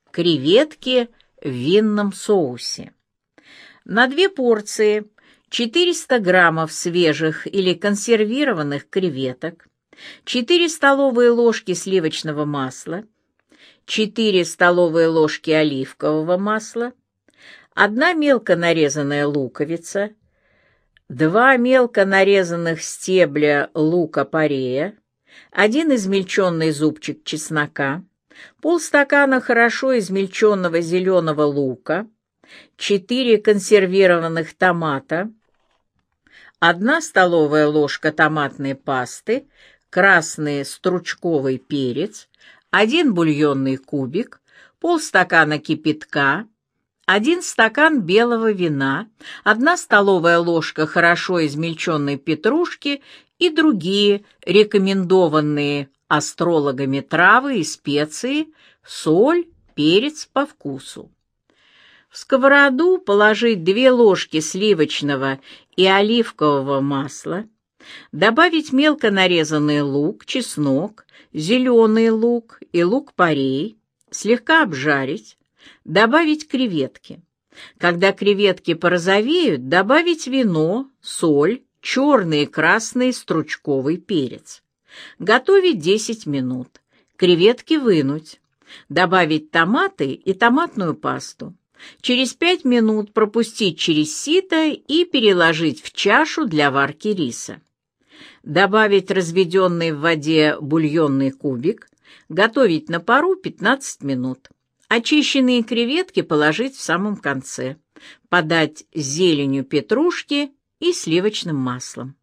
Креветки в винном соусе. На 2 порции 400 граммов свежих или консервированных креветок, 4 столовые ложки сливочного масла, 4 столовые ложки оливкового масла, 1 мелко нарезанная луковица, 2 мелко нарезанных стебля лука-порея, 1 измельченный зубчик чеснока, полстакана хорошо измельченного зеленого лука, 4 консервированных томата, 1 столовая ложка томатной пасты, красный стручковый перец, 1 бульонный кубик, полстакана кипятка, 1 стакан белого вина, 1 столовая ложка хорошо измельченной петрушки и другие рекомендованные астрологами травы и специи, соль, перец по вкусу. В сковороду положить 2 ложки сливочного и оливкового масла, добавить мелко нарезанный лук, чеснок, зеленый лук и лук-порей, слегка обжарить, добавить креветки. Когда креветки порозовеют, добавить вино, соль, черный и красный стручковый перец. Готовить 10 минут. Креветки вынуть. Добавить томаты и томатную пасту. Через 5 минут пропустить через сито и переложить в чашу для варки риса. Добавить разведенный в воде бульонный кубик. Готовить на пару 15 минут. Очищенные креветки положить в самом конце. Подать с зеленью петрушки и сливочным маслом.